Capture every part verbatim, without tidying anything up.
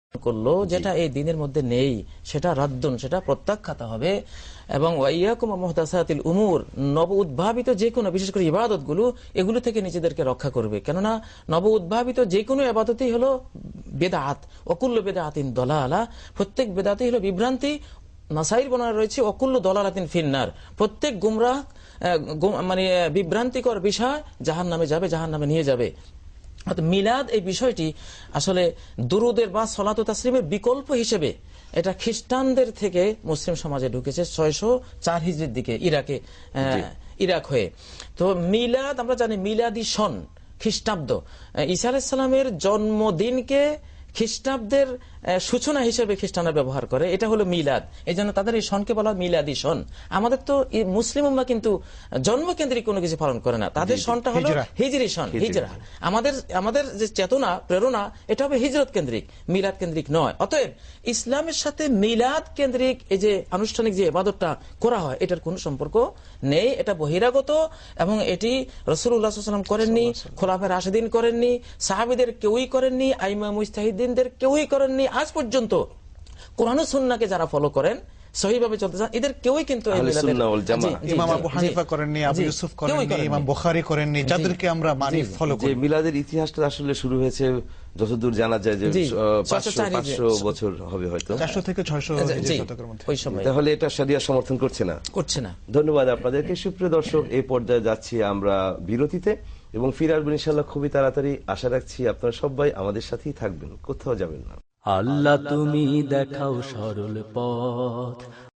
করলো যেটা এই দিনের মধ্যে নেই সেটা রাদ্দুন, সেটা প্রত্যাখ্যাত হবে। এবং ওয়াইয়াকুম মুহদাসাতিল উমুর, নব উদ্ভাবিত যে কোনো, বিশেষ করে ইবাদত গুলো, এগুলো থেকে নিজেদেরকে রক্ষা করবে। কেননা নব উদ্ভাবিত যে কোনো ইবাদতই হলো বেদাত, ওকুল্লু বেদাতিন দলালা, প্রত্যেক বেদাতই হলো বিভ্রান্তি। নাসাইর বর্ণনা রয়েছে ওকুল্লু দলালাতিন ফিন্নার, প্রত্যেক গুমরাহ মানে বিভ্রান্তিকর বিষয় জাহান্নামে যাবে, জাহান্নামে নিয়ে যাবে। মিলাদ এই বিষয়টি আসলে দুরুদের বা সলাত ও তাসলিমের বিকল্প হিসেবে এটা খ্রিস্টানদের থেকে মুসলিম সমাজে ঢুকেছে ছয়শো চার হিজরির দিকে ইরাকে, ইরাক হয়ে। তো মিলাদ আমরা জানি মিলাদি সন খ্রিস্টাব্দ, ঈসা আলাইহিস সালামের জন্মদিনকে খ্রিস্টাব্দের সূচনা হিসেবে খ্রিস্টানরা ব্যবহার করে, এটা হলো মিলাদ। এই জন্য তাদের এই সনকে বলা মিলাদি সন। আমাদের তো মুসলিম উম্মাহ কিন্তু জন্মকেন্দ্রিক কোনো কিছু পালন করে না, তাদের সনটা হলো হিজরি সন, হিজরা। আমাদের আমাদের যে চেতনা প্রেরণা এটা হবে হিজরত কেন্দ্রিক, মিলাদ কেন্দ্রিক নয়। অতএব ইসলামের সাথে মিলাদ কেন্দ্রিক এই যে আনুষ্ঠানিক যে ইবাদতটা করা হয় এটার কোনো সম্পর্ক নেই, এটা বহিরাগত। এবং এটি রাসূলুল্লাহ সাল্লাল্লাহু আলাইহি ওয়াসাল্লাম করেননি, খোলাফায়ে রাশিদিন করেননি, সাহাবীদের কেউই করেননি, আইমা মুজতাহিদিনদের কেউই করেননি। আজ পর্যন্ত কোরআন ও সুন্নাহকে যারা ফলো করেন, সহিভাবে চলতে চান, এদের কেউই কিন্তু ইমাম আবু হানিফা করেননি, আবু ইউসুফ করেননি, ইমাম বুখারী করেননি, যাদেরকে আমরা মানি ফলো করি। মিলাদের ইতিহাসটা আসলে শুরু হয়েছে যতদূর জানা যায় যে পাঁচশো বছর হবে, হয়তো চারশো থেকে ছয়শো শতকের মধ্যে। তাহলে এটা শরিয়া সমর্থন করছে না, করছে না। ধন্যবাদ আপনাদেরকে। সুপ্রিয় দর্শক, এই পর্যায়ে যাচ্ছি আমরা বিরতিতে এবং ফিরে আসবেন ইনশাআল্লাহ খুবই তাড়াতাড়ি। আশা রাখছি আপনারা সবাই আমাদের সাথেই থাকবেন, কোথাও যাবেন না। আল্লাহ তুমি দেখাও সরল পথ,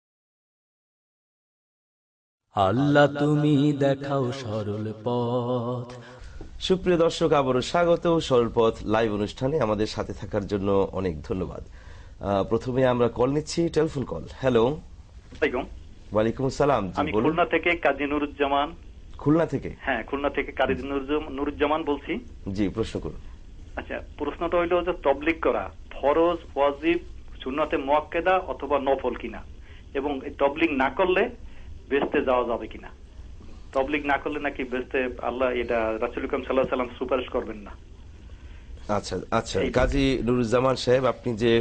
আল্লাহ তুমি দেখাও সরল পথ। সুপ্রিয় দর্শক, আবারও স্বাগত সরল পথ লাইভ অনুষ্ঠানে। আমাদের সাথে থাকার জন্য অনেক ধন্যবাদ। প্রথমে আমরা কল নিচ্ছি, টেলিফোন কল। হ্যালো। ওয়ালাইকুম আসসালাম। আমি খুলনা থেকে কাজী নুরুজ্জামান। খুলনা থেকে? হ্যাঁ, খুলনা থেকে কাজী নুরুজ্জামান বলছি। জি, প্রশ্ন করুন। আচ্ছা, প্রশ্নটা হইল যে তবলিগ করা ফরজ, ওয়াজিব, সুন্নতে মুআক্কাদা অথবা নফল কিনা, এবং তবলিগ না করলে বেহেশতে যাওয়া যাবে কিনা। তবলিগ না করলে নাকি বেহেশতে আল্লাহ এটা রাসূল আকরাম সাল্লাল্লাহু আলাইহি ওয়াসাল্লাম সুপারিশ করবেন না। আচ্ছা আচ্ছা, কাজী নুরুজ্জামান সাহেব, আপনি যে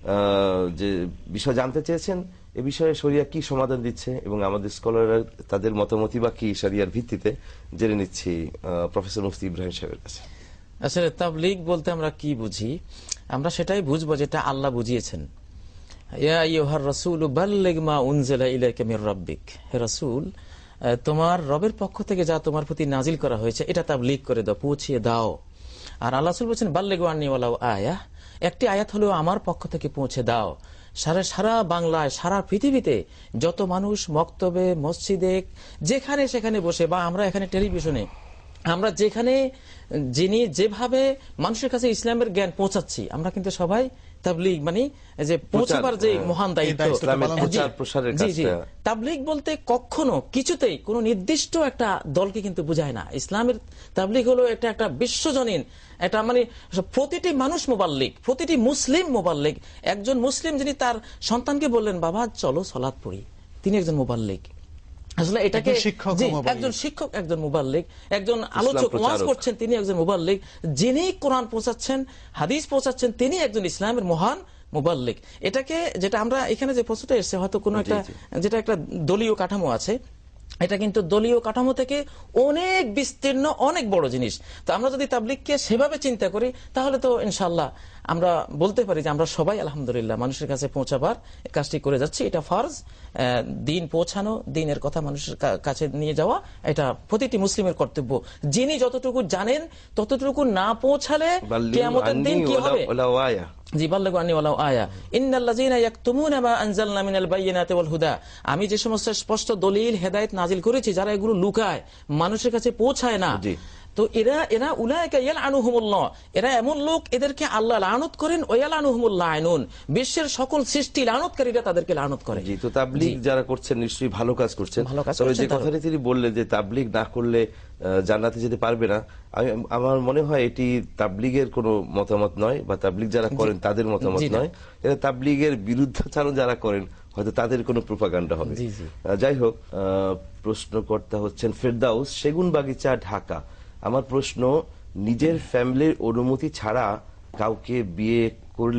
যে বিষয় জানতে চেয়েছেন এ বিষয়ে শরিয়া কি সমাধান দিচ্ছে এবং আমাদের স্কলাররা তাদের মতামতই বা কি শরিয়ার ভিত্তিতে জেনে নিচ্ছি প্রফেসর মুফতি ইব্রাহিম সাহেবের কাছে। আসলে তাবলীগ বলতে আমরা কি বুঝি? আমরা সেটাই বুঝবো যেটা আল্লাহ বুঝিয়েছেন। ইয়া আইয়ুহার রাসূল বাল্লিগ মা উনজিলা ইলাইকা মির রাব্বিক, হে রাসূল তোমার রবের পক্ষ থেকে যা তোমার প্রতি নাজিল করা হয়েছে এটা তাবলীগ করে দাও, পৌঁছিয়ে দাও। আর আল্লাহ রাসূল বলেছেন বাল্লিগু আন্নী ওয়ালাউ আয়াহ, একটি আয়াত হলেও আমার পক্ষ থেকে পৌঁছে দাও। সারা সারা বাংলায়, সারা পৃথিবীতে যত মানুষ মক্তবে, মসজিদে, যেখানে সেখানে বসে, বা আমরা এখানে টেলিভিশনে, আমরা যেখানে যিনি যেভাবে মানুষের কাছে ইসলামের জ্ঞান পৌঁছাচ্ছি, আমরা কিন্তু সবাই তাবলীগ মানে যে পৌঁছাবার যে মহান দায়িত্ব। জি জি, তাবলীগ বলতে কখনো কিছুতেই কোনো নির্দিষ্ট একটা দলকে কিন্তু বোঝায় না। ইসলামের তাবলীগ হলো এটা একটা বিশ্বজনীন, এটা মানে প্রতিটি মানুষ মুবাল্লিগ, প্রতিটি মুসলিম মুবাল্লিগ। একজন মুসলিম যিনি তার সন্তানকে বললেন বাবা চলো সালাত পড়ি, তিনি একজন মুবাল্লিগ। আসলে এটাকে একজন শিক্ষক, একজন মুবাল্লিগ, একজন আলোচক ওয়াজ করছেন তিনি একজন মুবাল্লিগ, যিনি কোরআন পৌঁছাচ্ছেন, হাদিস পৌঁছাচ্ছেন, তিনি একজন ইসলামের মহান মুবাল্লিগ। এটাকে যেটা আমরা এখানে যে প্রশ্নটা এসেছে, হয়তো কোনো একটা যেটা একটা দলীয় কাঠামো আছে, এটা কিন্তু দলীয় কাঠামো থেকে অনেক বিস্তীর্ণ, অনেক বড় জিনিস। তো আমরা যদি তাবলীগকে সেভাবে চিন্তা করি তাহলে তো ইনশাআল্লাহ আমরা বলতে পারি যে আমরা সবাই আলহামদুলিল্লাহ মানুষের কাছে পৌঁছাবার কাজটি করে যাচ্ছি। এটা ফরজ, দিন পৌঁছানো, দিনের কথা মানুষের কাছে নিয়ে যাওয়া, এটা প্রতিটি মুসলিমের কর্তব্য। যিনি যতটুকু জানেন ততটুকু না পৌঁছালে কিয়ামতের দিন কি হবে? জি, বাল্লিগু আন্নী ওয়ালাউ আয়া ইন্নাল্লাযীনা ইয়াকতুমুনা মা আনজালনা মিনাল বায়্যিনাতি ওয়াল হুদা, আমি যে সমস্ত স্পষ্ট দলিল হেদায়েত নাজিল করেছি, যারা এগুলো লুকায়, মানুষের কাছে পৌঁছায় না, তো এরা এরা উলাইকা ইয়ালআনুহুমুল্লাহ, এরা এমন লোক, এদেরকে আল্লাহ লানত করেন। ওয়ায়ালানুহুমুল লাইনুন, বিশ্বের সকল সৃষ্টি লানতকারীরা তাদেরকে লানত করে। জি, তো তাবলীগ যারা করছেন নিশ্চয়ই ভালো কাজ করছেন। তবে যে কথাটি তিনি বললেন যে তাবলীগ না করলে জান্নাতে যেতে পারবে না, আমি আমার মনে হয় এটি তাবলীগের কোনো মতামত নয়, বা তাবলীগ যারা করেন তাদের মতামত নয়। এটা তাবলীগের বিরুদ্ধাচরণ যারা করেন হয়তো তাদের কোনো প্রোপাগান্ডা হবে। যাই হোক, প্রশ্নকর্তা হচ্ছেন ফেরদাউস, সেগুনবাগিচা, ঢাকা। আমার প্রশ্ন, নিজের ফ্যামিলির অনুমতি ছাড়া কাউকে বিয়ে করলে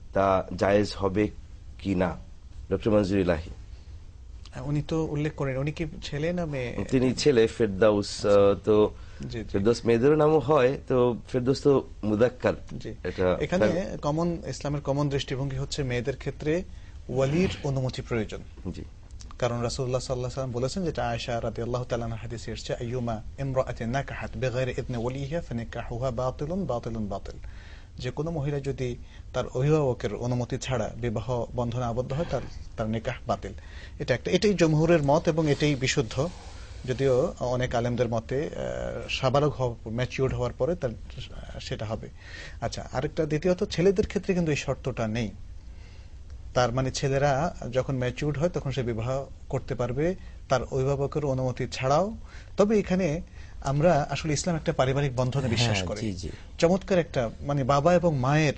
তা জায়েজ হবে কি না? ডক্টর মনজুর ইলাহি। উনি তো উল্লেখ করেন উনি কি ছেলে না মেয়ে? তিনি ছেলে, ফেরদাউস। তো ফেরদৌস মেয়েদেরও নামও হয়, তো ফেরদৌস তো মুদাক্কার। এখানে কমন ইসলামের কমন দৃষ্টিভঙ্গি হচ্ছে মেয়েদের ক্ষেত্রে ওয়ালির অনুমতি প্রয়োজন। জি, কারণ রাসূলুল্লাহ সাল্লাল্লাহু আলাইহি ওয়াসাল্লাম বলেছেন, যেটা আয়েশা রাদিয়াল্লাহু তাআলা আনহা হাদিসে এসেছে, আইয়ুমা ইমরাআতিন নাকাহাত বিগাইরি ইযনি ওয়ালিহা ফানিকাহুহা বাতিলুন বাতিলুন বাতিল। যে কোনো মহিলা যদি তার অভিভাবকের অনুমতি ছাড়া বিবাহ বন্ধনে আবদ্ধ হয়, তার তার নিকাহ বাতিল। এটা একটা, এটাই জমহুরের মত এবং এটাই বিশুদ্ধ। যদিও অনেক আলেমদের মতে সাবালক হওয়া, ম্যাচিউরড হওয়ার পরে তার সেটা হবে। আচ্ছা, আরেকটা দ্বিতীয়ত ছেলেদের ক্ষেত্রে কিন্তু এই শর্তটা নেই। তার মানে ছেলেরা যখন ম্যাচিউরড হয় তখন সে বিবাহ করতে পারবে তার অভিভাবকের অনুমতি ছাড়াও। তবে এখানে আমরা আসলে ইসলাম একটা পারিবারিক বন্ধনে বিশ্বাস করে। চমৎকার একটা, মানে বাবা এবং মায়ের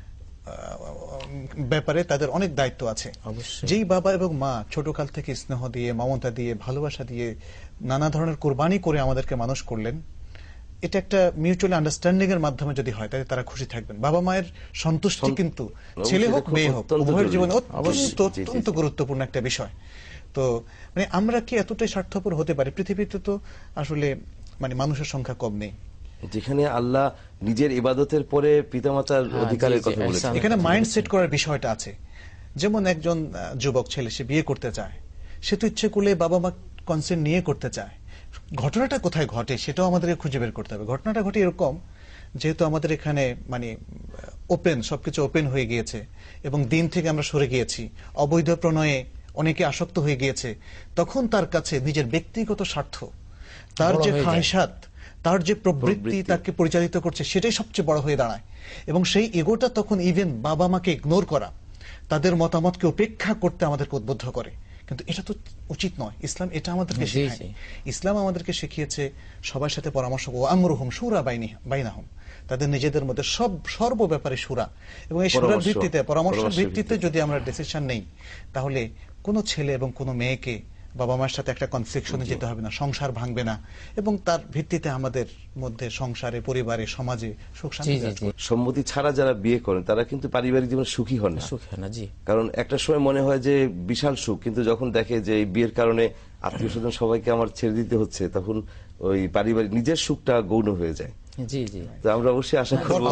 ব্যাপারে তাদের অনেক দায়িত্ব আছে। যেই বাবা এবং মা ছোটকাল থেকে স্নেহ দিয়ে, মমতা দিয়ে, ভালোবাসা দিয়ে, নানা ধরনের কোরবানি করে আমাদেরকে মানুষ করলেন, এটা একটা মিউচুয়াল আন্ডারস্ট্যান্ডিং এর মাধ্যমে যদি হয় তাহলে তারা খুশি থাকবেন। বাবা মায়ের সন্তুষ্টি কিন্তু ছেলে হোক মেয়ে হোক উভয়ের জীবনে অত্যন্ত অত্যন্ত গুরুত্বপূর্ণ একটা বিষয়। তো মানে আমরা কি এতটাই স্বার্থপর হতে পারি? পৃথিবীতে তো আসলে মানে মানুষের সংখ্যা কম নেই যেখানে আল্লাহ নিজের ইবাদতের পরে পিতামাতার অধিকারের কথা বলেছেন। এখানে মাইন্ড সেট করার বিষয়টা আছে। যেমন একজন যুবক ছেলে, সে বিয়ে করতে চায়, সে তো ইচ্ছে করলে বাবা মা কনসেন্ট নিয়ে করতে চায়। ঘটনাটা কোথায় ঘটে সেটাও আমাদেরকে খুঁজে বের করতে হবে। ঘটনাটা ঘটে এরকম, যেহেতু আমাদের এখানে মানে ওপেন, সবকিছু ওপেন হয়ে গিয়েছে এবং দিন থেকে আমরা সরে গিয়েছি, অবৈধ প্রণয়ে অনেকে আসক্ত হয়ে গিয়েছে, তখন তার কাছে নিজের ব্যক্তিগত স্বার্থ, তার যে খায়সাত, তার যে প্রবৃত্তি তাকে পরিচালিত করছে, সেটাই সবচেয়ে বড় হয়ে দাঁড়ায়। এবং সেই ইগোটা তখন ইভেন বাবা মাকে ইগনোর করা, তাদের মতামতকে উপেক্ষা করতে আমাদেরকে উদ্বুদ্ধ করে। কিন্তু এটা তো উচিত নয়। ইসলাম এটা আমাদেরকে শেখায়। ইসলাম আমাদেরকে শিখিয়েছে সবার সাথে পরামর্শ, ও আমরুহুম শুরা বাইনাহুম, তাদের নিজেদের মধ্যে সব সর্ব ব্যাপারে শুরা। এবং এই শুরার ভিত্তিতে, পরামর্শের ভিত্তিতে যদি আমরা ডিসিশন নেই, তাহলে কোনো ছেলে এবং কোনো মেয়েকে বাবা মায়ের সাথে একটা কনফ্লিকশনে যেতে হবে না, সংসার ভাঙবে না, এবং তার ভিত্তিতে আমাদের মধ্যে সংসারে, পরিবারে, সমাজে সুখ শান্তি। সম্মতি ছাড়া যারা বিয়ে করেন তারা কিন্তু পারিবারিক জীবনে সুখী হন না। সুখী হন না, জি। কারণ একটা সময় মনে হয় যে বিশাল সুখ, কিন্তু যখন দেখে যে এই বিয়ের কারণে আত্মীয় স্বজন সবাইকে আমার ছেড়ে দিতে হচ্ছে, তখন ওই পারিবারিক নিজের সুখটা গৌণ হয়ে যায়। জি জি, তো আমরা অবশ্যই আশা করব।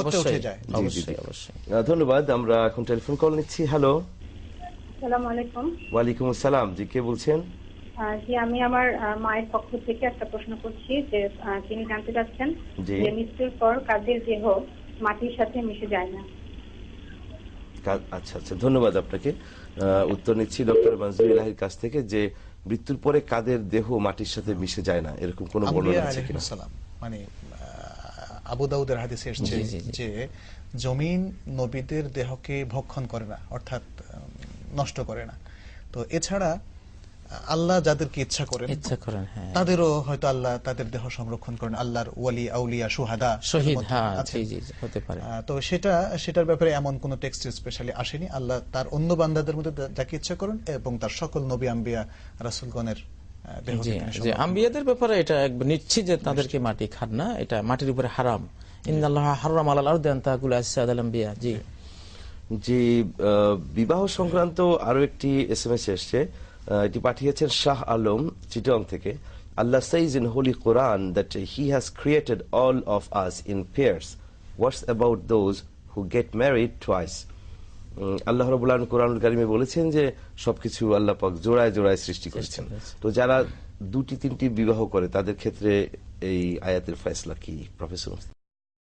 ধন্যবাদ। আমরা এখন টেলিফোন কল নিচ্ছি। হ্যালো, আসসালামু আলাইকুম। ওয়ালাইকুম আসসালাম। জি, কে বলছেন? জি, আমি আমার মায়ের পক্ষ থেকে একটা প্রশ্ন করছি, যে তিনি জানতে চাচ্ছেন যে মৃত্যুর পর কাদের দেহ মাটির সাথে মিশে যায় না। আচ্ছা আচ্ছা, ধন্যবাদ আপনাকে। উত্তর নিচ্ছি ডক্টর মনজুর ইলাহির কাছ থেকে, যে মৃত্যুর পরে কাদের দেহ মাটির সাথে মিশে যায় না, এরকম কোন বর্ণনা আছে কিনা? মানে আবু দাউদের হাদিসে এসেছে যে জমিন নবীদের দেহকে ভক্ষণ করে না, অর্থাৎ নষ্ট করে না। তো এছাড়া আল্লাহ যাদেরকে ইচ্ছা করেন ইচ্ছা করেন তাদেরও হয়তো আল্লাহ তাদের দেহ সংরক্ষণ করেন। আল্লাহর ওয়ালি, আউলিয়া, শুহাদা, শহীদ হতে পারে। তো সেটা সেটার ব্যাপারে এমন কোন টেক্সট স্পেশালি আসেনি। আল্লাহ তার অন্য বান্দাদের মধ্যে যাকে ইচ্ছা করেন এবং তার সকল নবী, আম্বিয়া, রাসূলগণের দেহ। যে আম্বিয়াদের ব্যাপারে এটা একবার নিশ্চিত যে তাদেরকে মাটি খান না, এটা মাটির উপরে হারাম। ইন্নাল্লাহা হারাম আলাল আরদি আন তাকুলা আসসাদাল আম্বিয়া। জি জি, বিবাহ সংক্রান্ত আরো একটি এসএমএস এসেছে, এটি পাঠিয়েছেন শাহ আলম চিটং থেকে। আল্লাহ says in Holy Quran that he has created all of us in pairs. What's about those who get married twice? আল্লাহ রাব্বুল আলামিন কোরআনুল কারীমে বলেছেন যে সবকিছু আল্লাহ পাক জোড়ায় জোড়ায় সৃষ্টি করেছেন। তো যারা দুটি তিনটি বিবাহ করে তাদের ক্ষেত্রে এই আয়াতের ফয়সালা কি প্রফেসর?